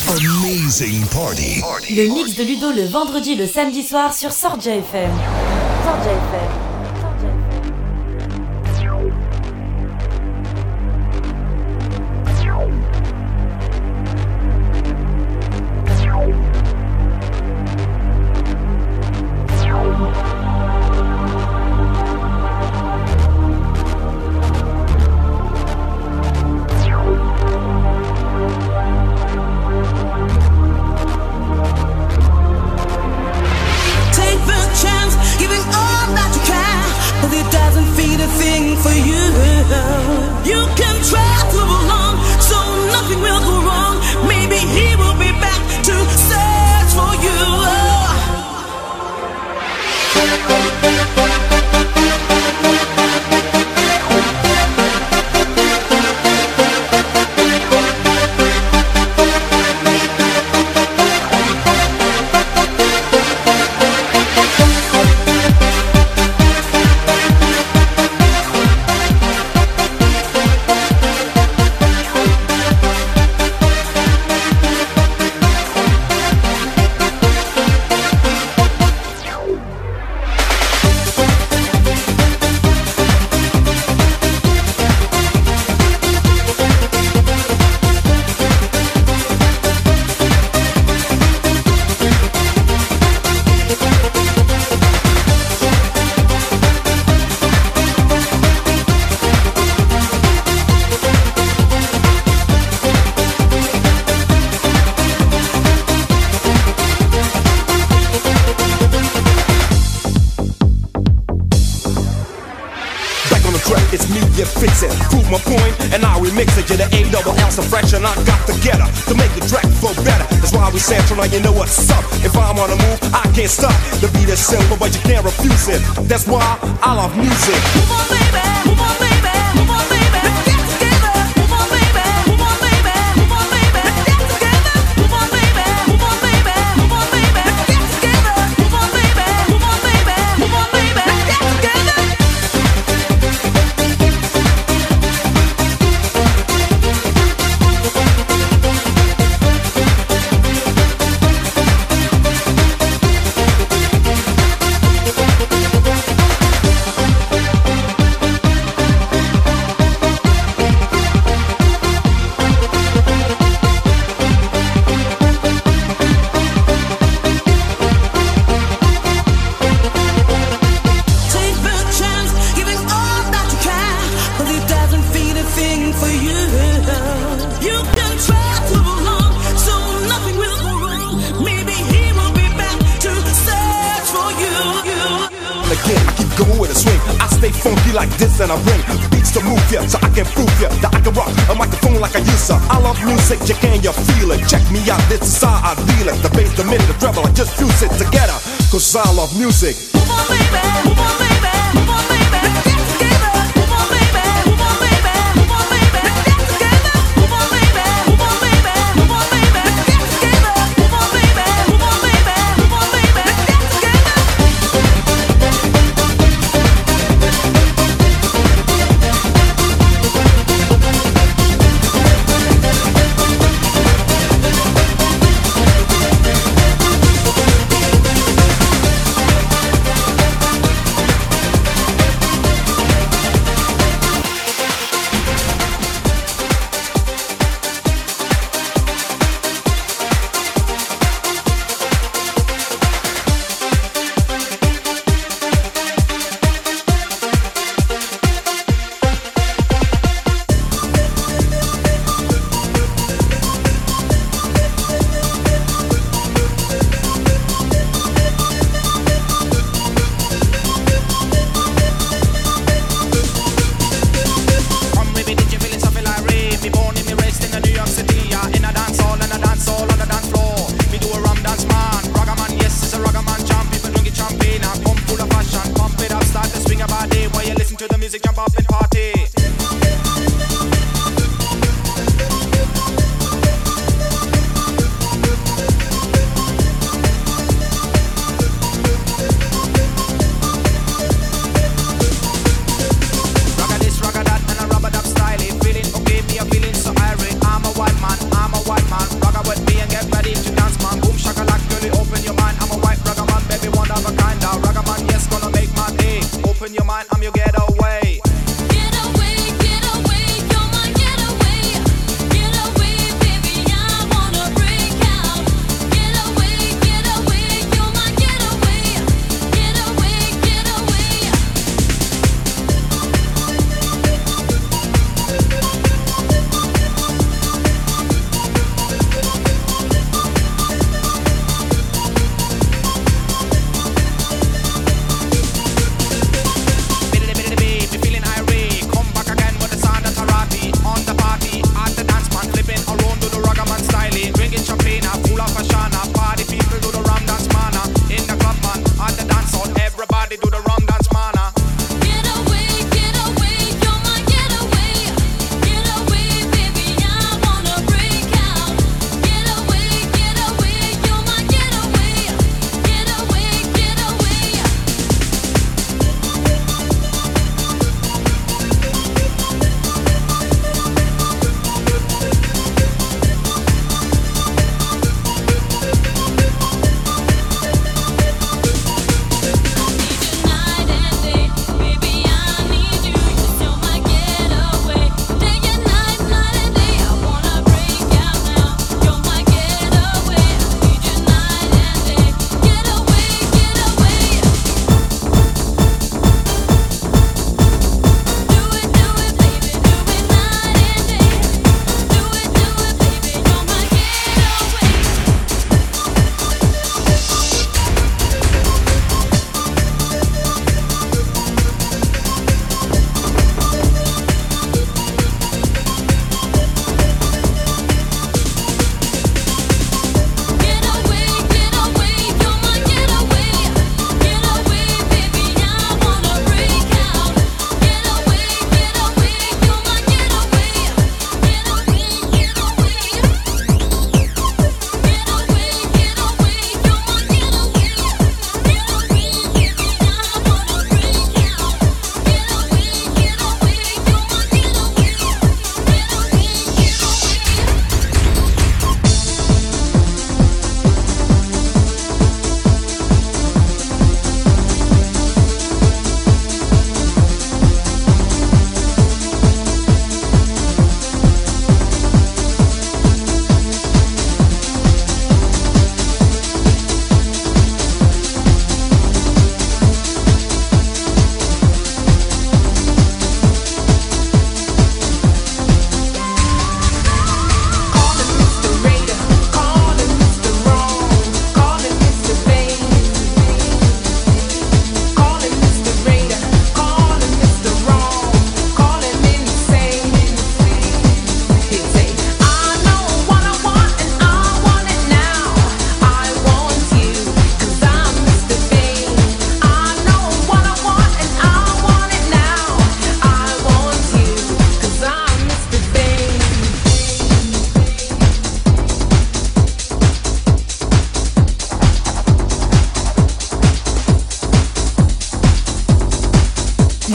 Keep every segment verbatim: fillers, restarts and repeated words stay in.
Amazing party. Le mix de Ludo le vendredi et le samedi soir sur Sordia F M. Sordia F M. You know what's up. If I'm on a move, I can't stop. The beat is simple, but you can't refuse it. That's why I love music. Move on, baby. Move on, baby. Move on, baby. Let's get together. Move on, baby. Move on, baby. Move on, baby. Let's get together. Move on, baby. Move on, baby. Move on, baby. Let's get together. Move on, baby. Move on, baby. Move on, baby. Let's get together. Like this and I bring beats to move ya, so I can prove ya that I can rock a microphone like I used to. I love music, you can, you feel it. Check me out, this is how I feel it. The bass, the mid, the treble, I just fuse it together, cause I love music. Move on, baby, move on, baby, move on, baby. Let's get together. Move on, baby, move on, baby, move on, baby. Let's get together. Move on, baby, move on, baby, move on, baby. Let's get together. Move on, baby, move on, baby, move on, baby. Let's get together.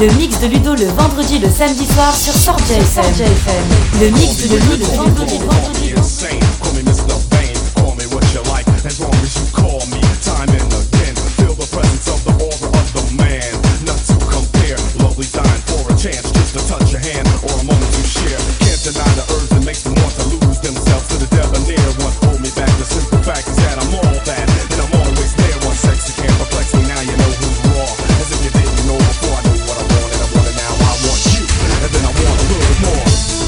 Le mix de Ludo le vendredi, le samedi soir sur Sordia F M. Le mix de Ludo le vendredi, le vendredi. Call me mister Bane, call me what you like, as long as you call me time and again. Feel the presence of the aura of the man, not to compare. Lovely dying for a chance, just to touch your hand or a moment to share. Can't deny the urge that makes them want to lose themselves to the debonair. What hold me back? The simple fact is that I'm all that, and I'm always there. One sex you can't perplex me, now you know who's wrong. As if you didn't know before, I know what I wanted, I want it now, I want you, and then I want a little bit more.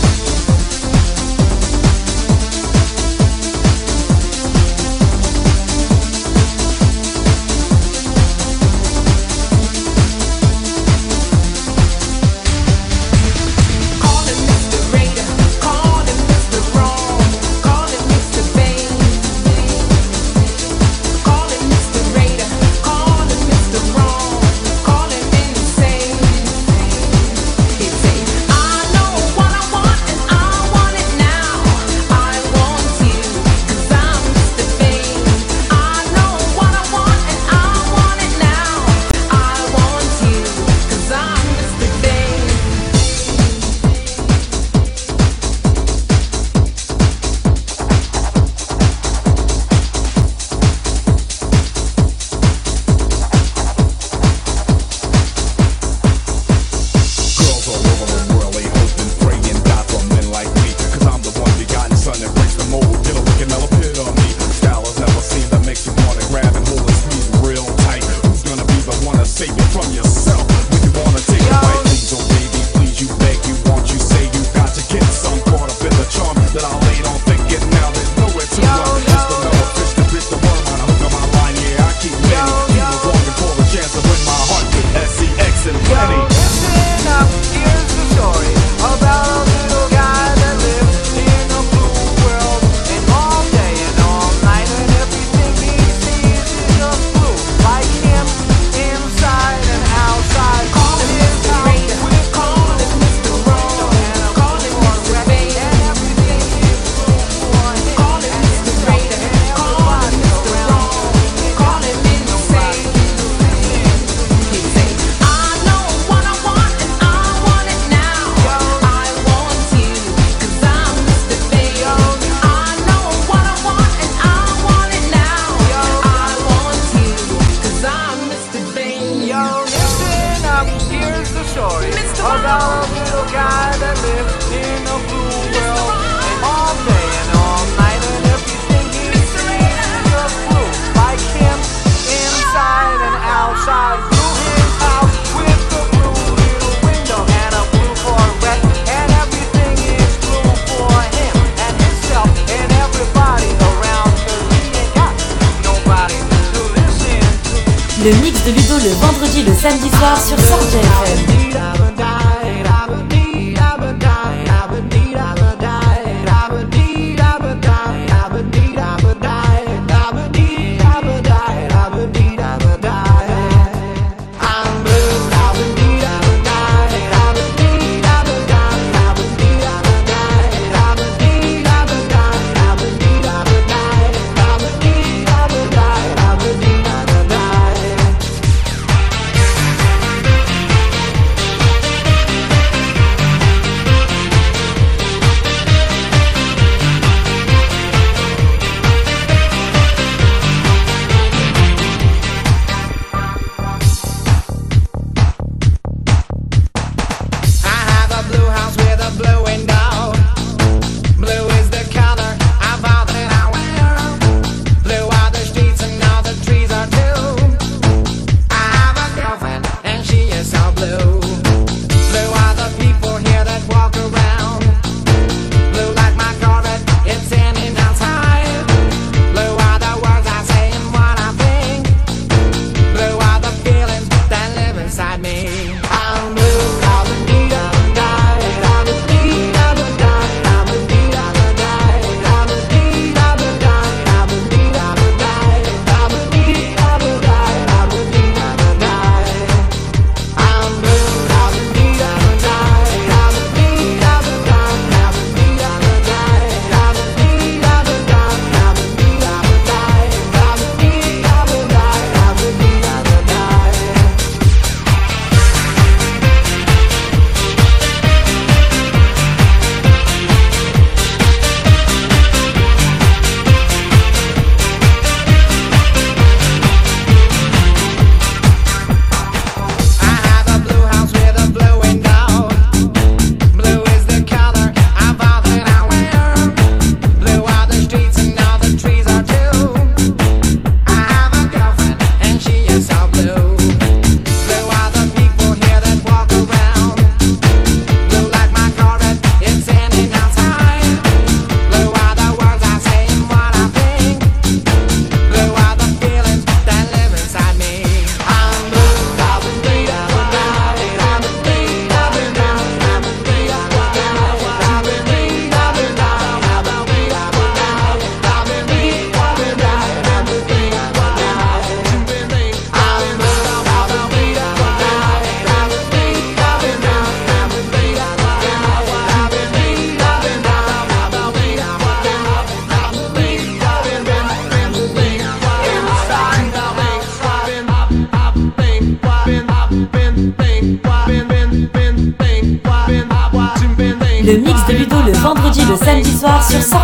Le mix de Ludo le vendredi, le samedi soir sur Sordia F M.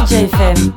Sordia F M.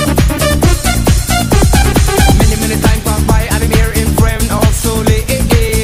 Many, many times pass by, I've been here in frame, also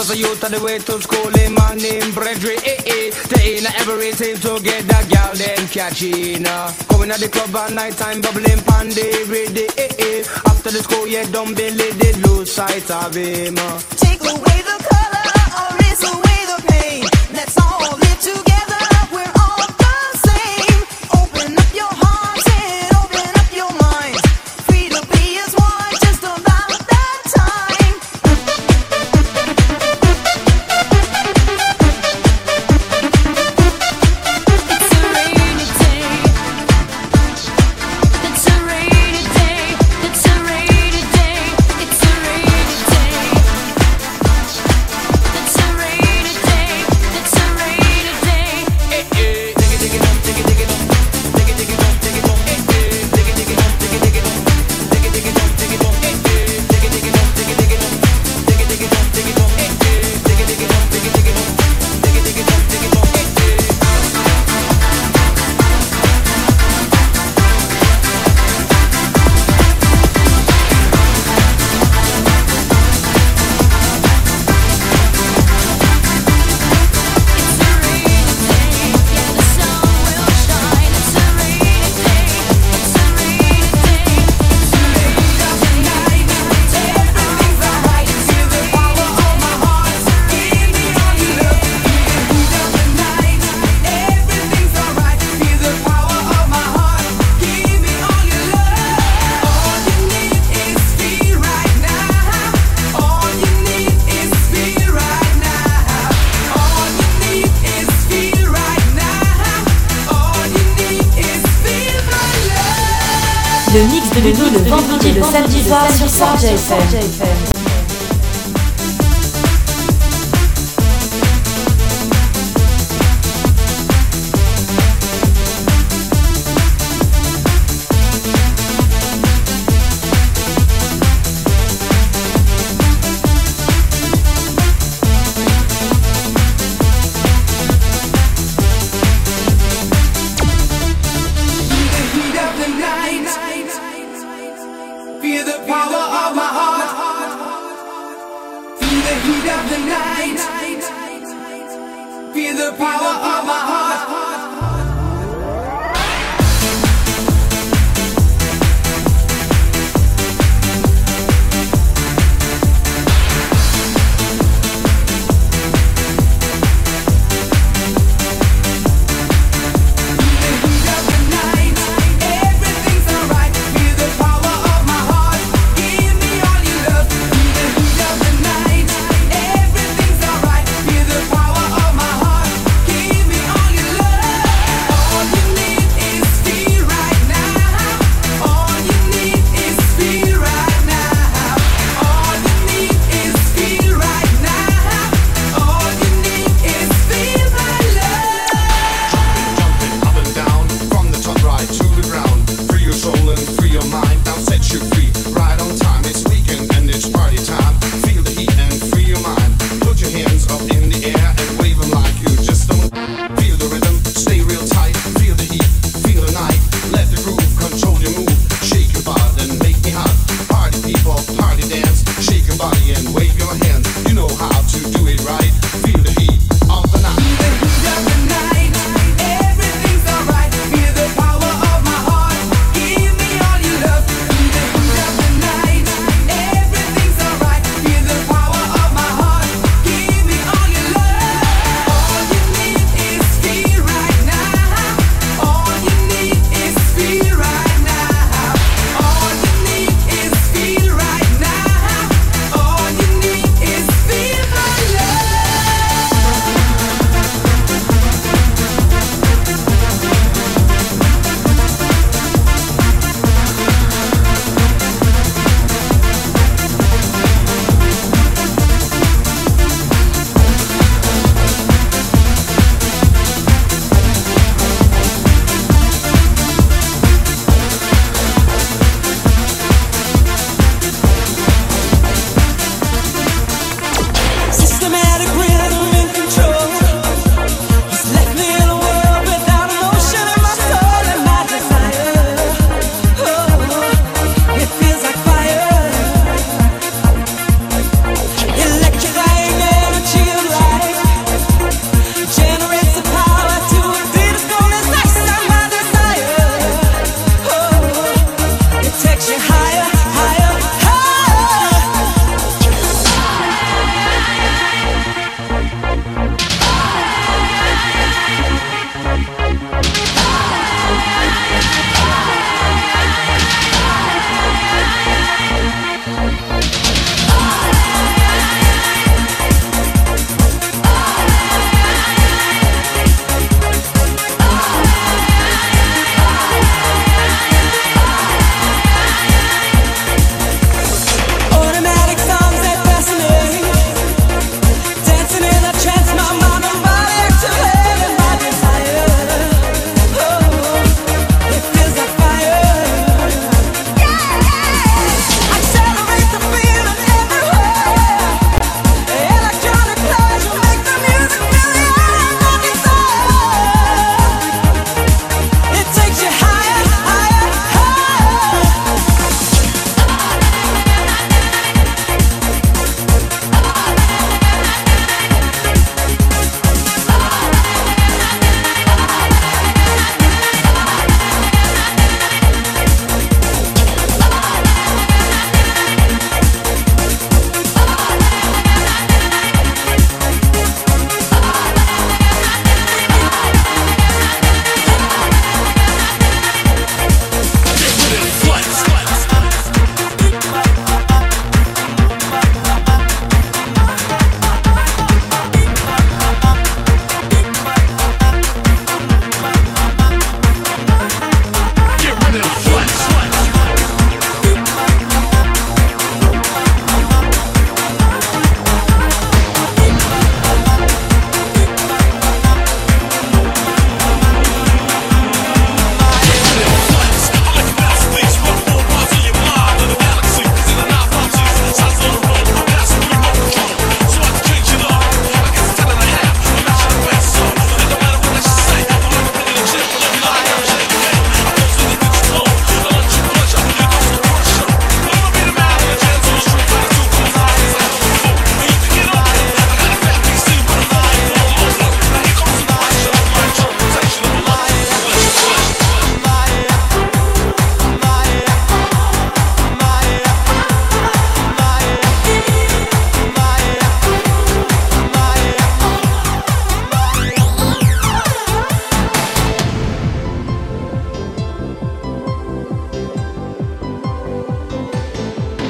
was a youth on the way to school, in my name Bredry, eh eh. They in every team to get that gal them catching. Uh. Going at the club at night time, bubbling pandy, ready, eh eh. After the school, yeah, don't Billy did lose sight of him. Uh. Take away the color, erase away the pain. Let's all live together, we're all the same. Open up your hearts and open up your minds. Free to be as one, just about that time. It's a rainy day. It's a rainy day. It's a rainy day. It's a rainy day. It's a rainy day. It's a rainy day. Eh eh. Dig it, dig it up, dig it, dig it up. Dig it, dig it up, dig it up. Eh eh. Dig it, dig it up, dig it, dig it up. Dig it, dig it up, dig it up. Eh eh. Dig it, dig it up, dig it, dig it up. Dig it, dig it up, dig it up. Eh eh. Dig it, dig it up, dig it, dig it up. Dig it, dig it up, dig it up. Eh eh. It's a rainy day, yeah, the sun will shine. It's a rainy day, it's a rainy day. It's a rainy of the night, everything's alright. Feel the power of my heart, give me all your love. Feel the heat of the night, everything's alright. Feel the power of my heart, give me all your love. All you need is feel right now. All you need is feel right now. All you need is feel right now. All you need is feel my love. Le mix de Ludo le vendredi et le samedi soir sur Sordia F M. The heat of the night, feel the power of my heart. Feel the heat of the night, feel the power of my heart. The heat of the night, everything's alright. Feel the power of my heart, give me all your love. Feel the heat of the night, everything's alright. Feel the power of my heart, give me all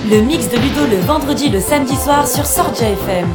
Le mix de Ludo le vendredi, le samedi soir sur Sordia F M.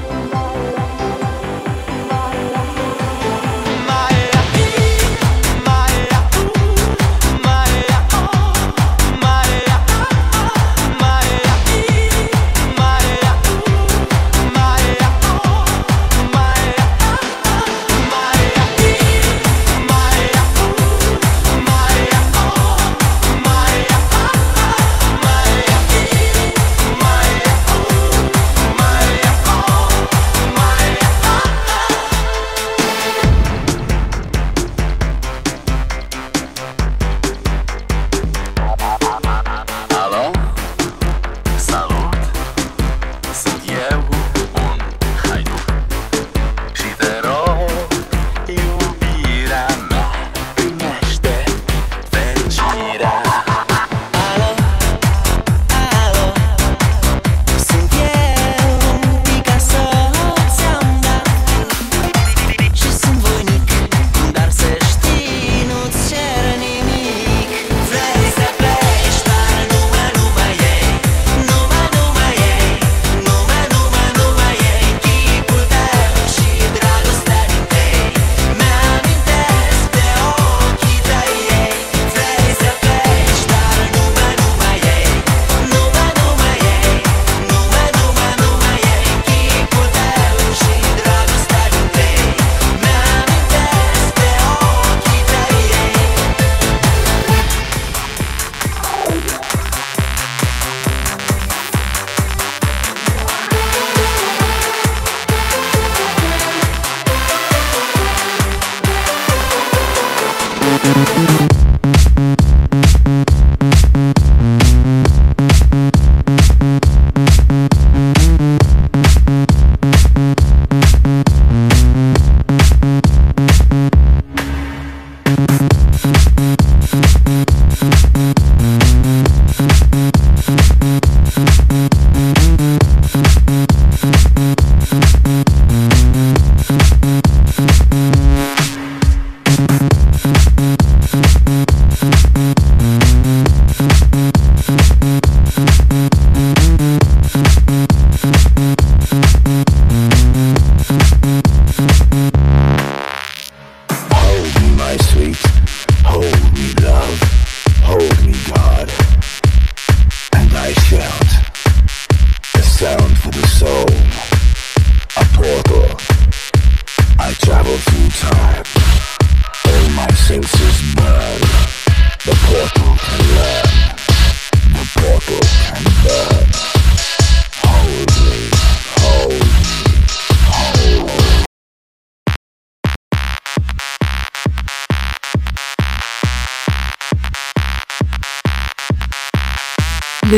Le,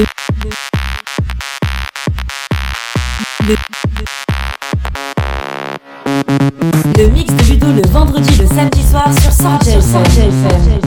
le, le, le mix de Ludo le vendredi, le samedi soir sur Sordia F M.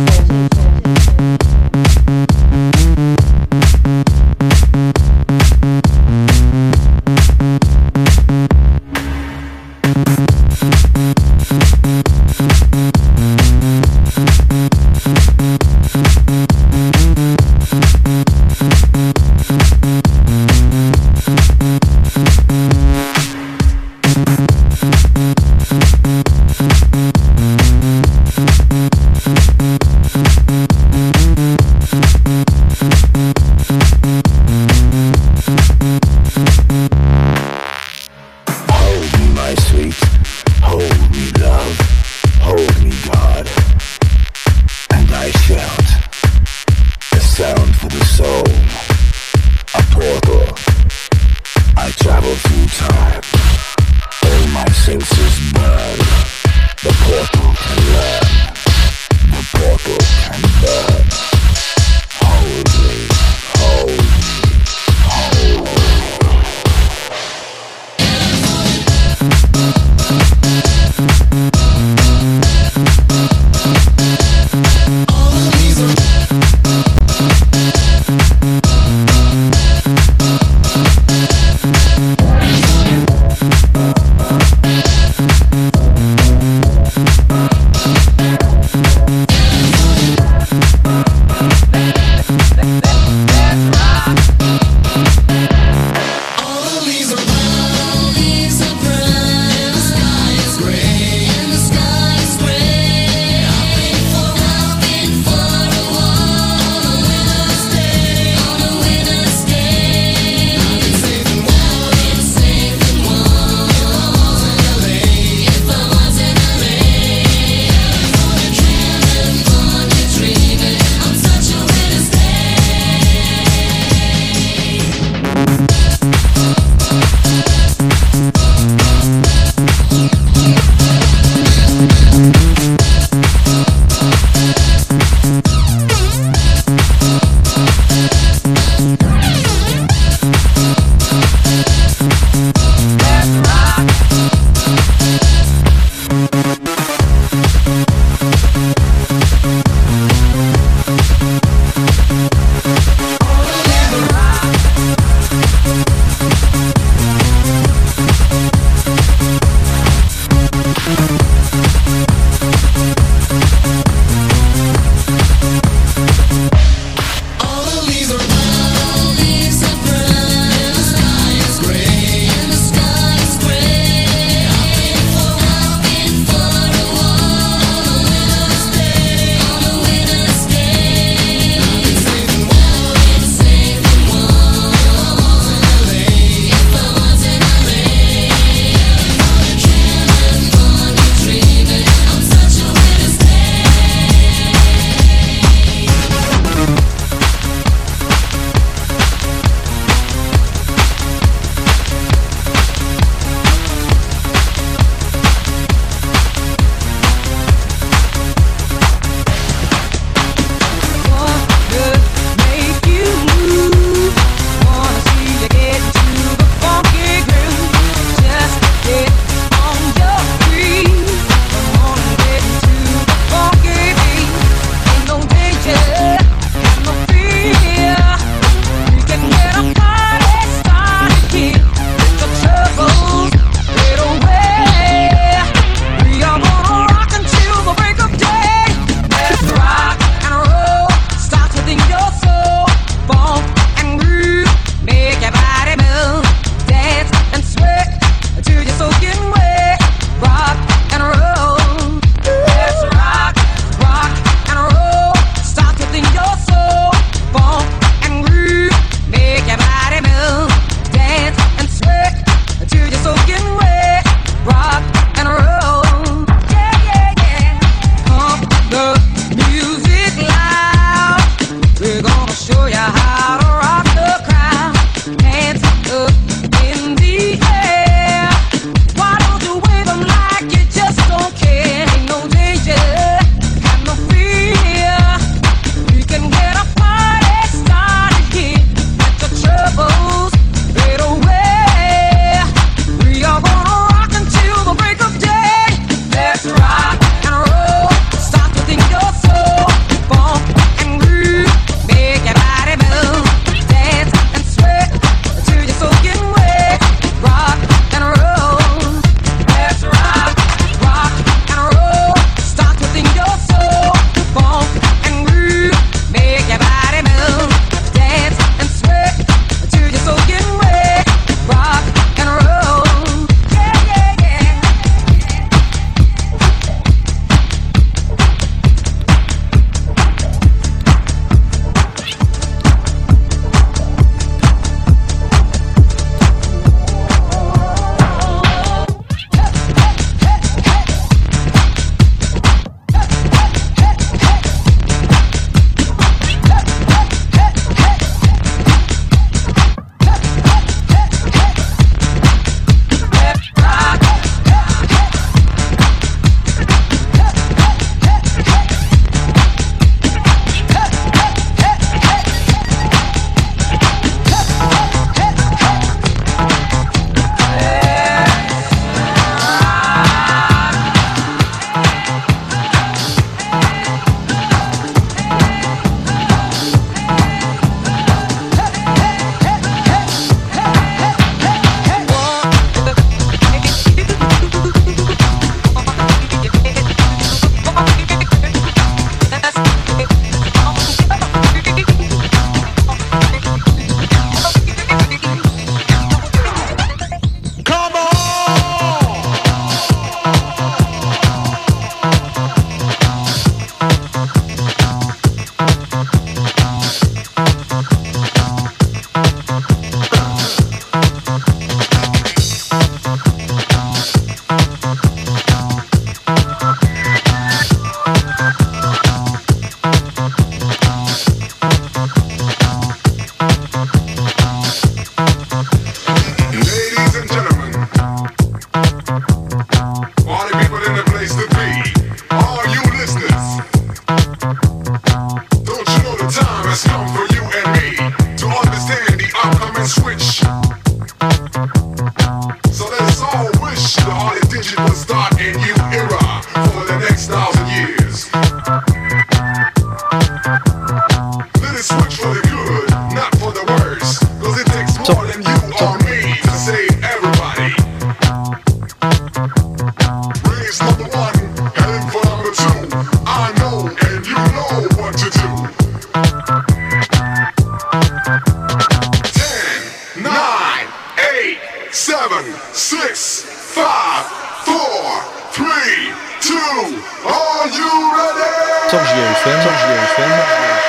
seven, six, five, four, three, two, are you ready? Sur J F M, sur J F M,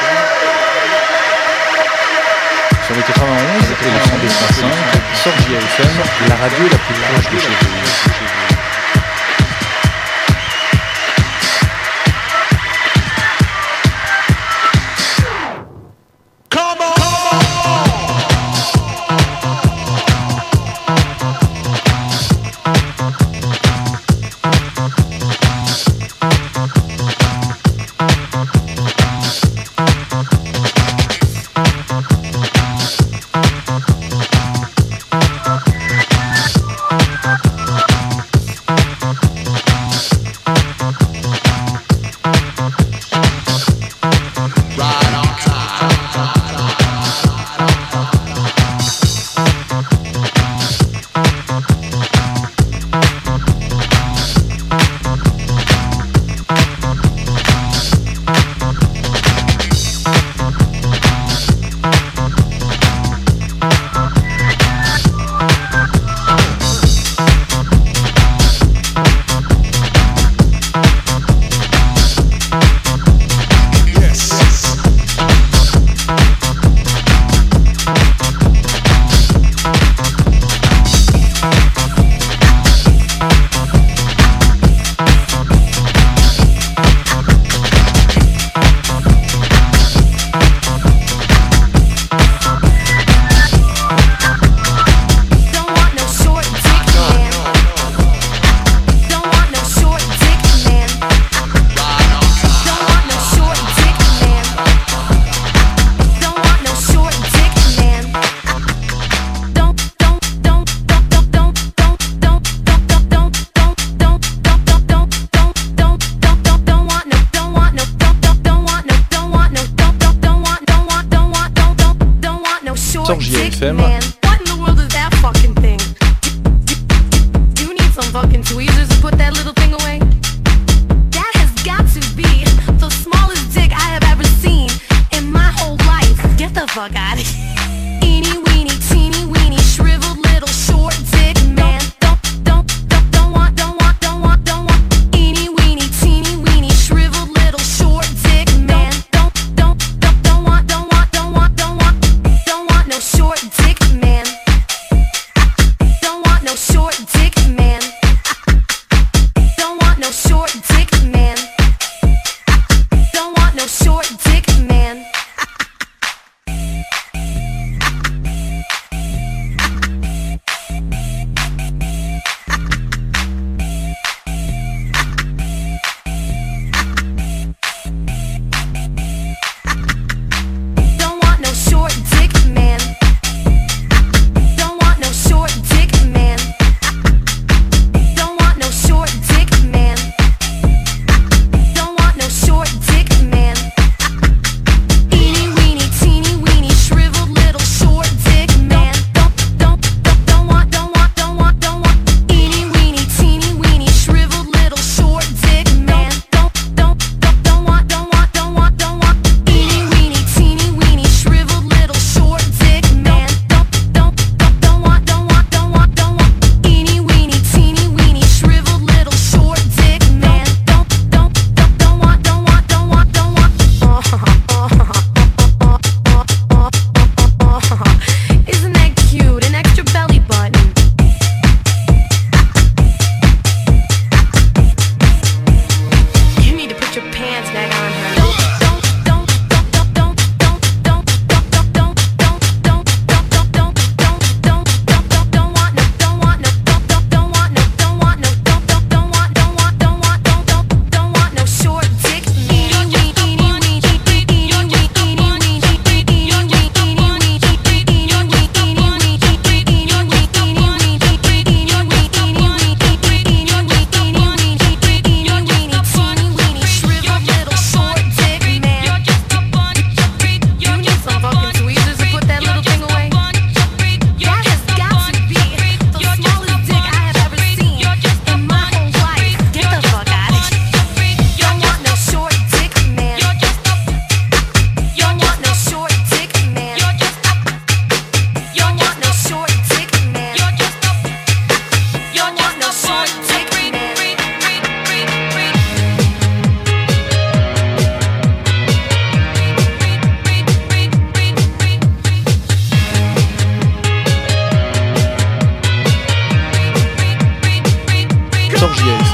sur le quatre-vingt-onze et le cent deux point cinq, sur J F M, la radio la plus proche de chez vous. Sur J F M. What in the world is that fucking thing? Do you need some fucking tweezers to put that little thing away? That has got to be the smallest dick I have ever seen in my whole life. Get the fuck out of here. Eeny weeny, teeny weeny, shriveled little short dick man. Don't, don't, don't, don't want, don't want, don't want, don't want. Eeny weeny, teeny weeny, shriveled little short dick man. Don't, don't, don't, don't want, don't want, don't want, don't want. Don't want no short dick man. Don't want no short dick man. Don't want no short dick man. Don't want no short dick man.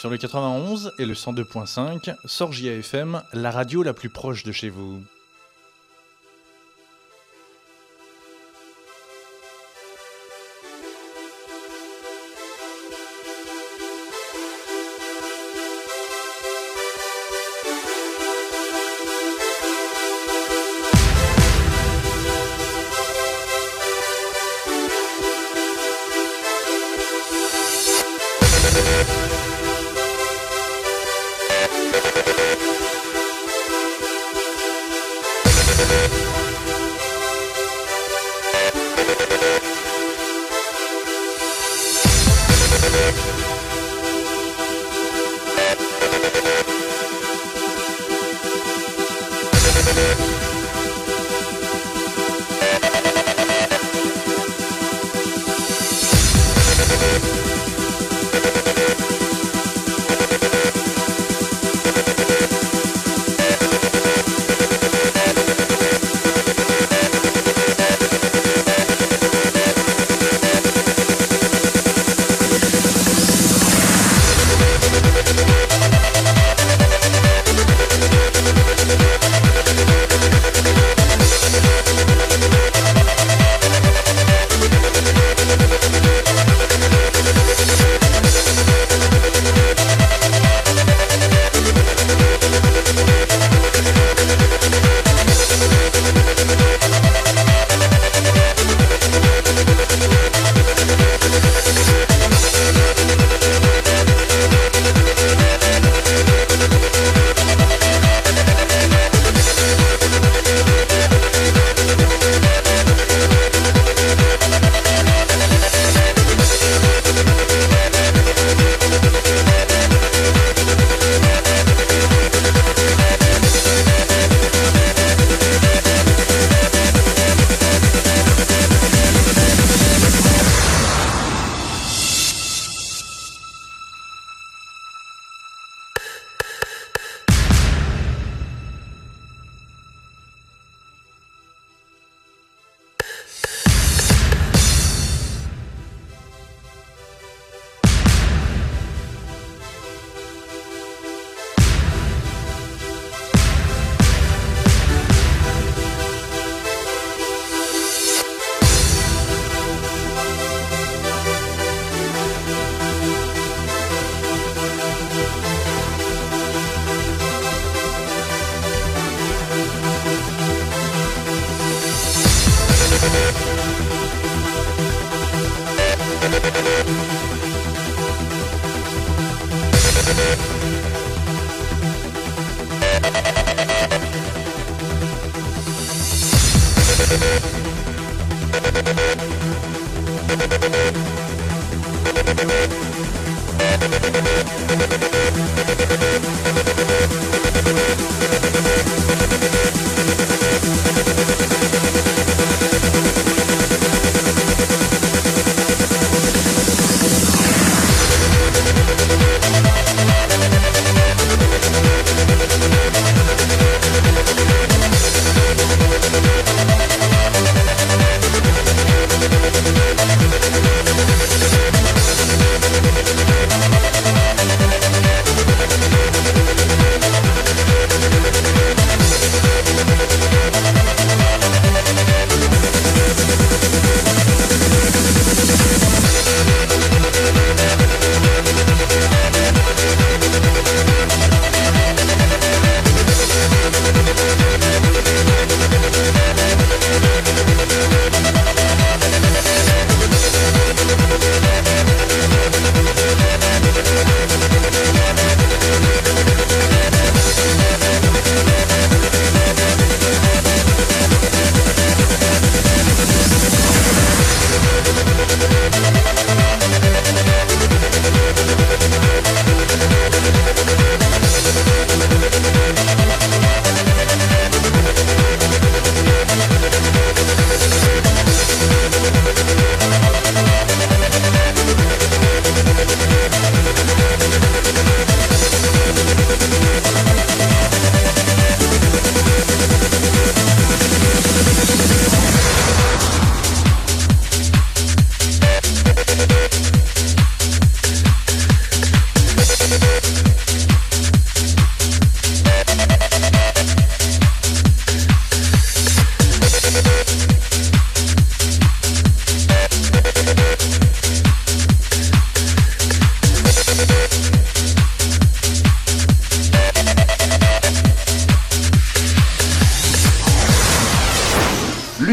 Sur le quatre-vingt-onze et le cent deux point cinq, Sorgia F M, la radio la plus proche de chez vous.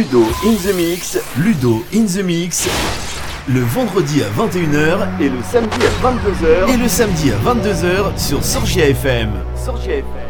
Ludo in the Mix, Ludo in the Mix, le vendredi à vingt et une heures et le samedi à vingt-deux heures et le samedi à vingt-deux heures sur Sorgia F M. Sorgia F M.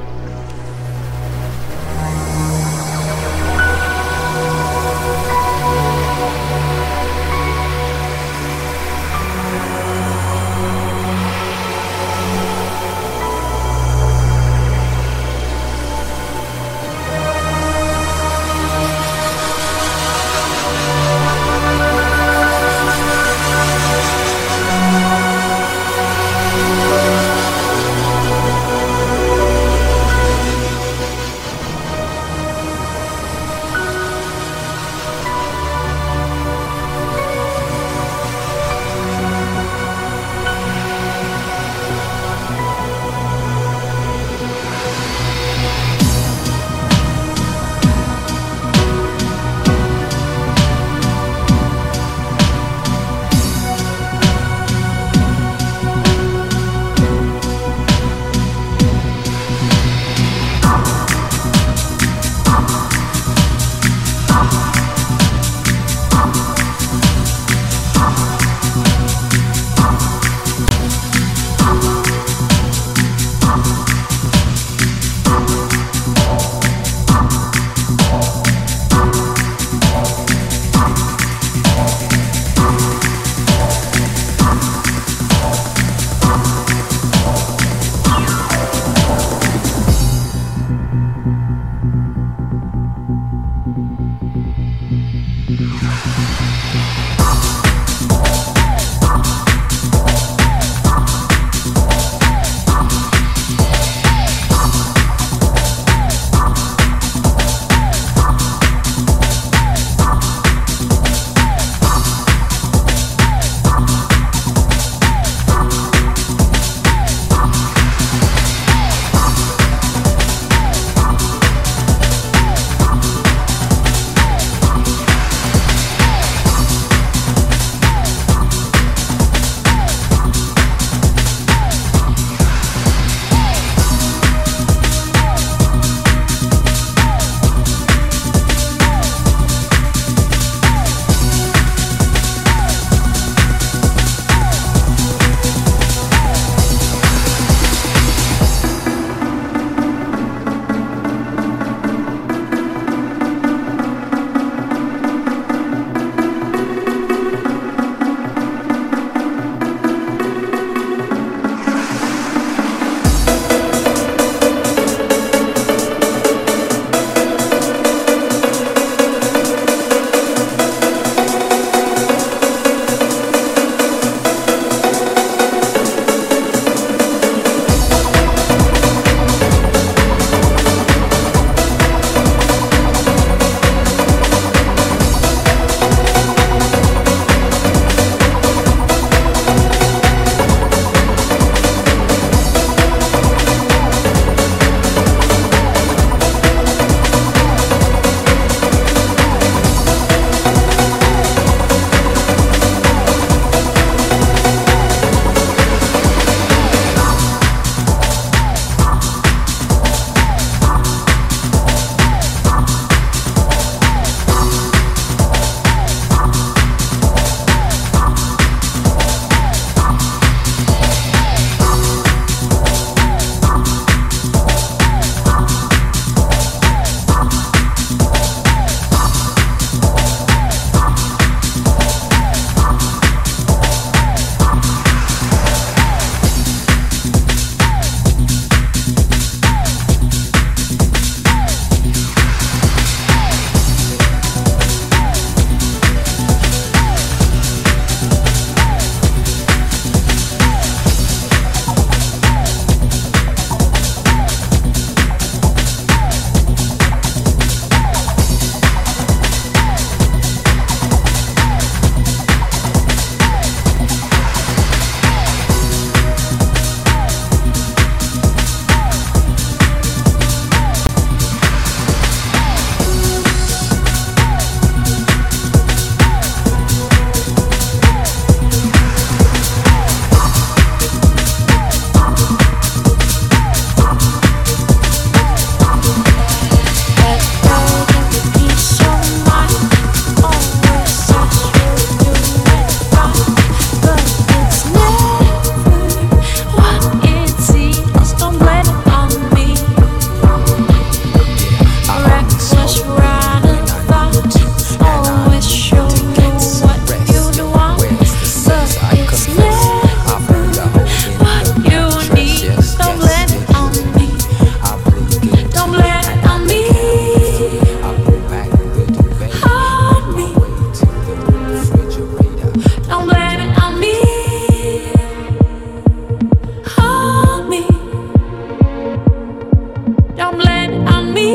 Don't blame it on me,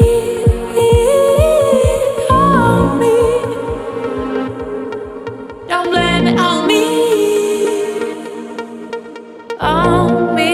on me. Don't blame it on me, on me.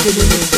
de Ludo.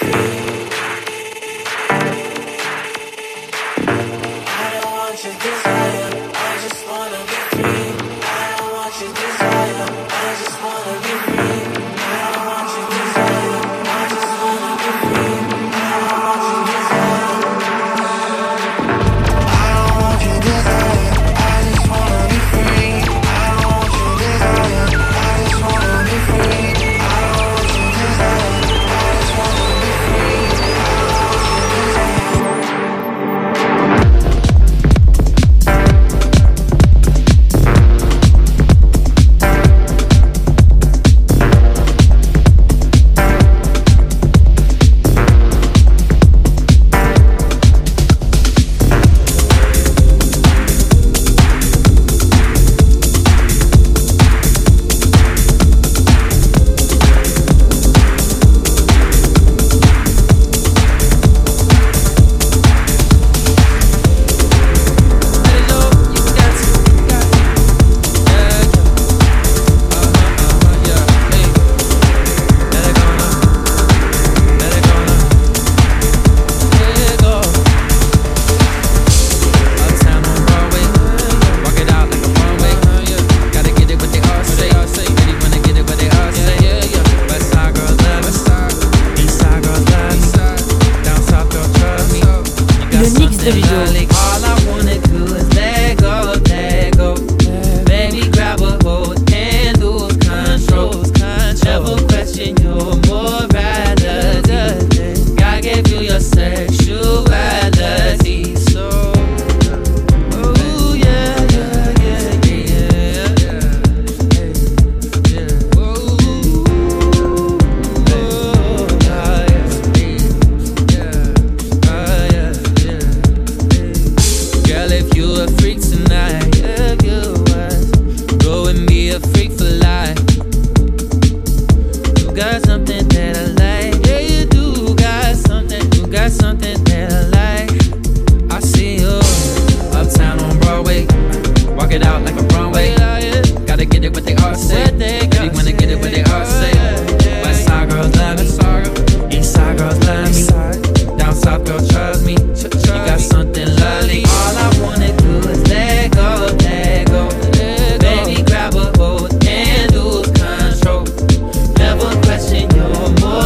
More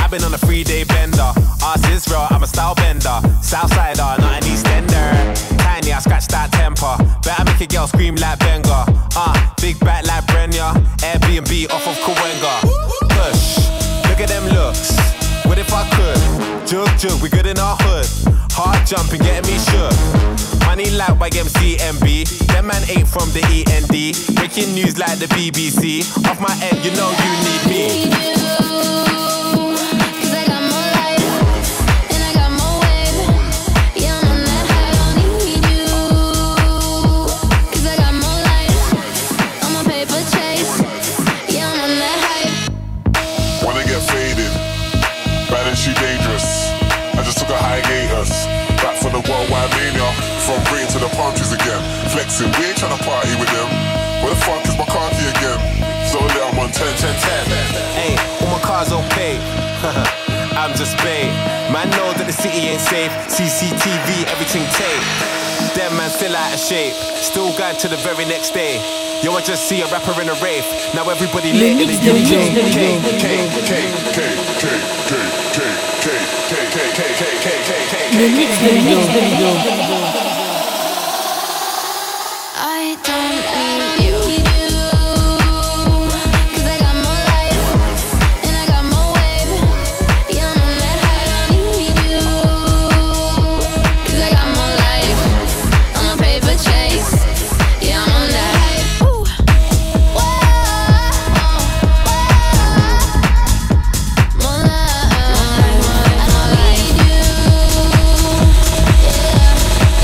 I've been on a three-day bender. Ask Israel, I'm a style bender. Southsider, not an Eastender. Tiny, I scratch that temper. Better make a girl scream like Benga. Uh, big back like Brenya. Airbnb off of Kawenga. Push, look at them looks. What if I could? Jug, jug, we good in our hood. Hard jumping, getting me shook. Money like Y M C M B. Them man ain't from the E N D. Breaking news like the B B C. Off my head, you know you need me. She dangerous. I just took a hiatus. Back for the worldwide mania. From Britain to the palm trees again. Flexing, we ain't tryna party with them. Where the fuck is my car key again? So lit, I'm on ten, ten, ten. Hey, all my cars okay. I'm just bait. Man know that the city ain't safe. C C T V, everything tape. Them man still out of shape. Still going to the very next day. Yo, I just see a rapper in a rave. Now everybody lit in the U K. Le mix de Ludo. I don't need you. Cause I got more life and I got more wave. Yeah, I'm on that high. I don't need you. Cause I got more life. I'm a paper chase. Yeah, I'm on that high. Ooh. Whoa. More life. I don't need you. Yeah.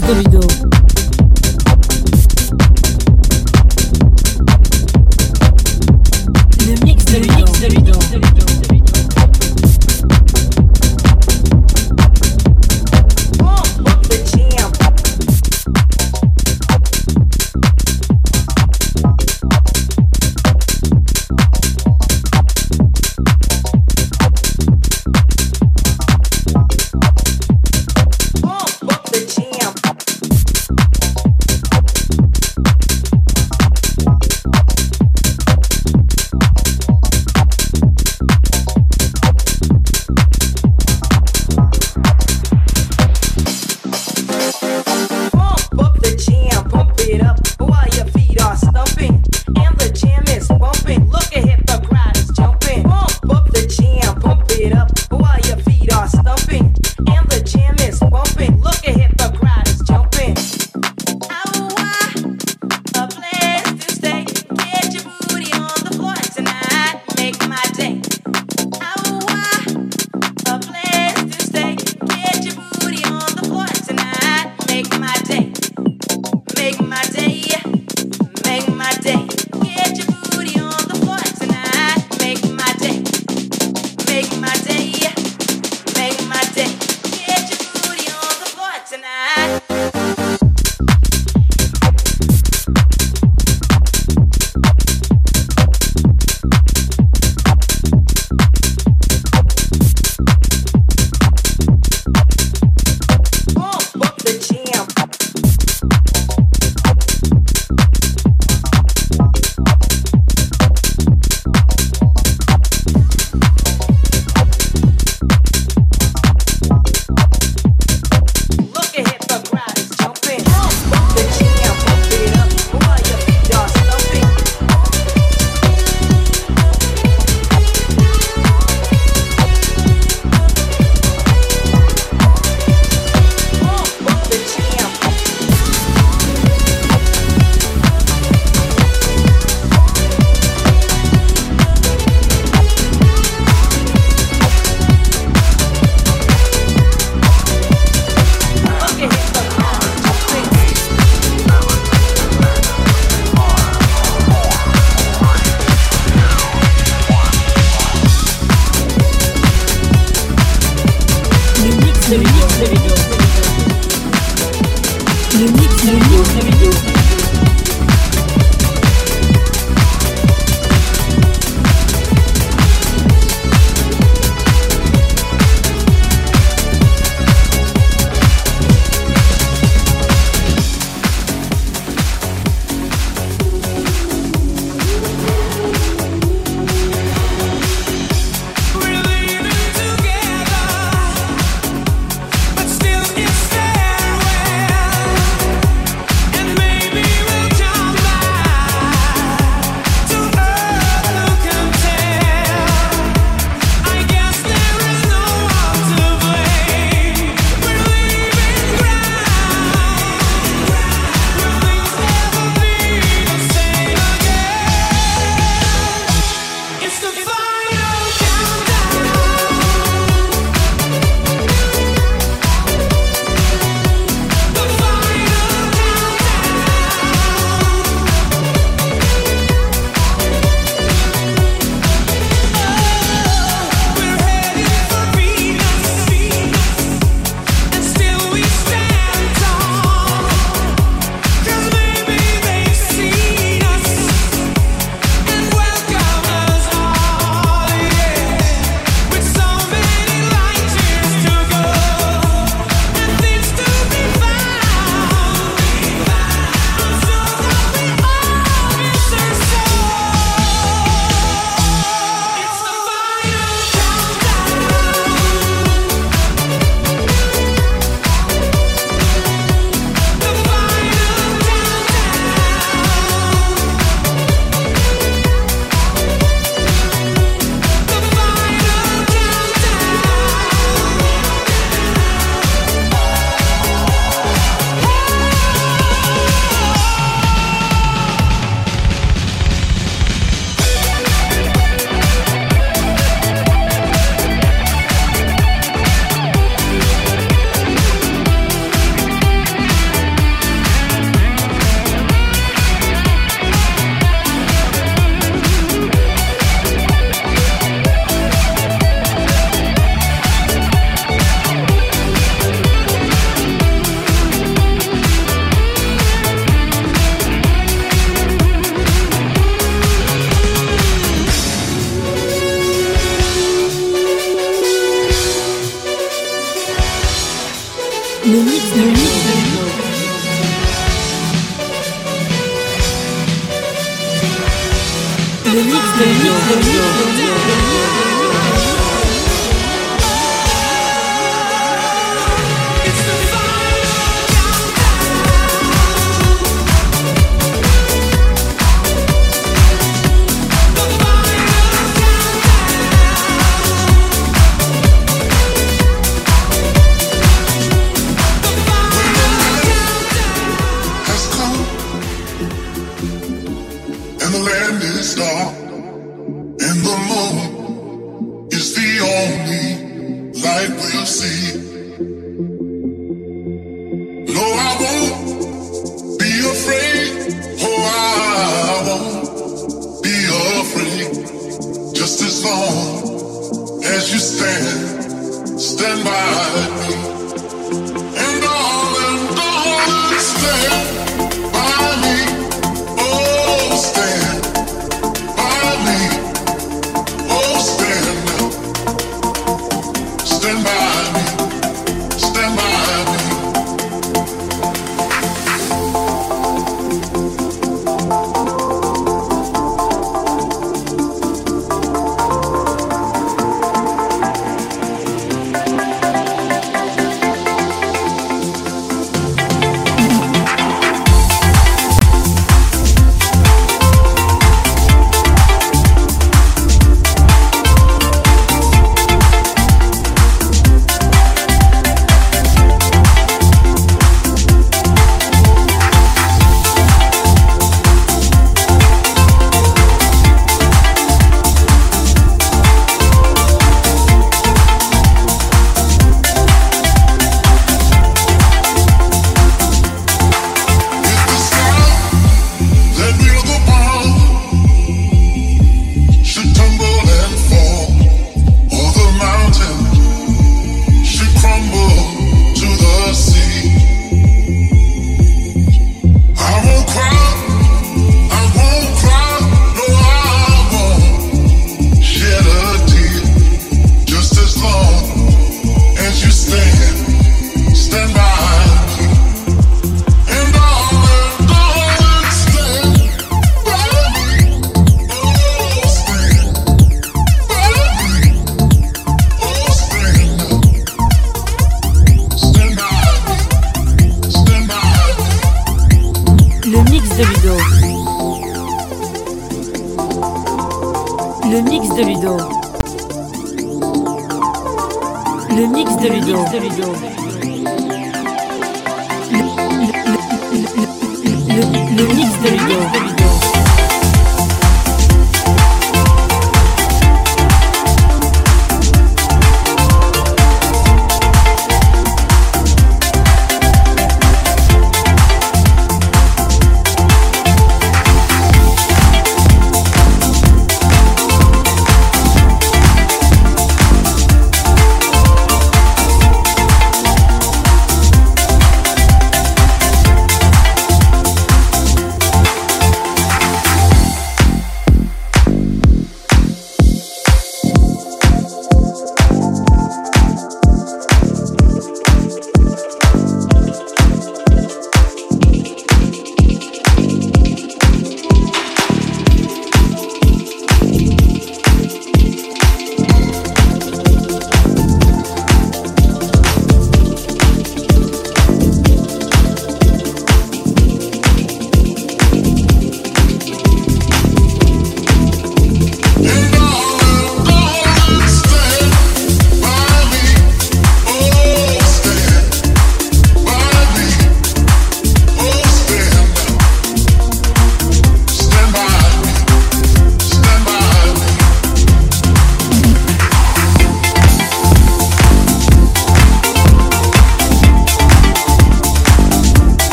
de Ludo. Le mix de Ludo. Le mix de Ludo. Le mix de mix de Ludo. Le mix de Ludo.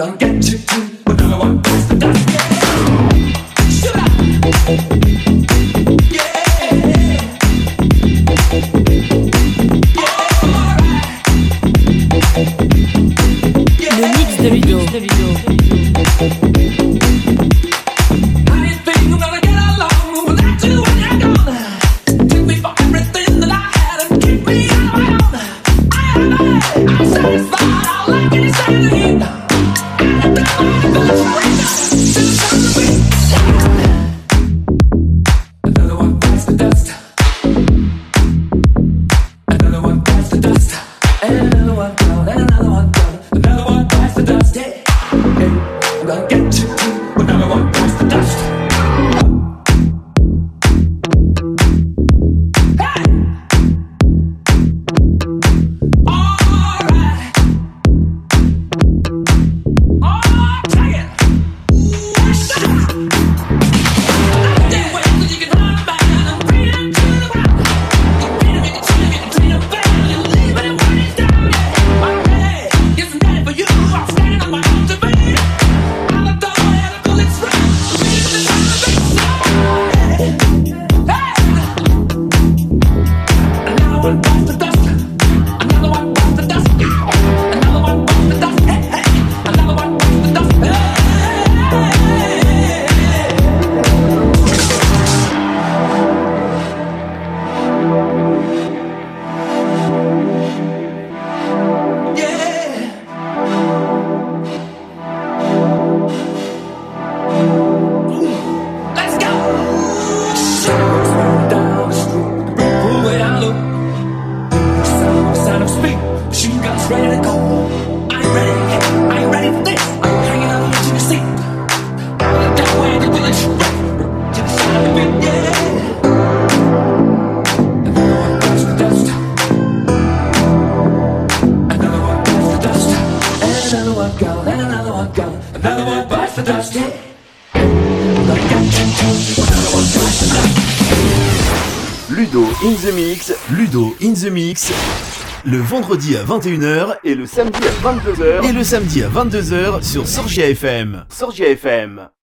gonna get you too. Another one bites the dust. Yeah. Shoot up. Yeah. Yeah. Le mix de Ludo. De Ludo. I ain't think I'm gonna get along without you when you're gone. Took me for everything that I had and kicked me out. I am I'm satisfied. I like it, it's anything. And I don't like the freedom. Another one bites the dust. Another one bites the dust. And another one gone. And another one gone. Another one bites the dust. Yeah. Hey, I'm gonna get you too. Another one bites the dust. Ludo in the Mix, Ludo in the Mix, le vendredi à vingt et une heures et le samedi à vingt-deux heures et le samedi à vingt-deux heures sur Sorgia F M. Sorgia F M.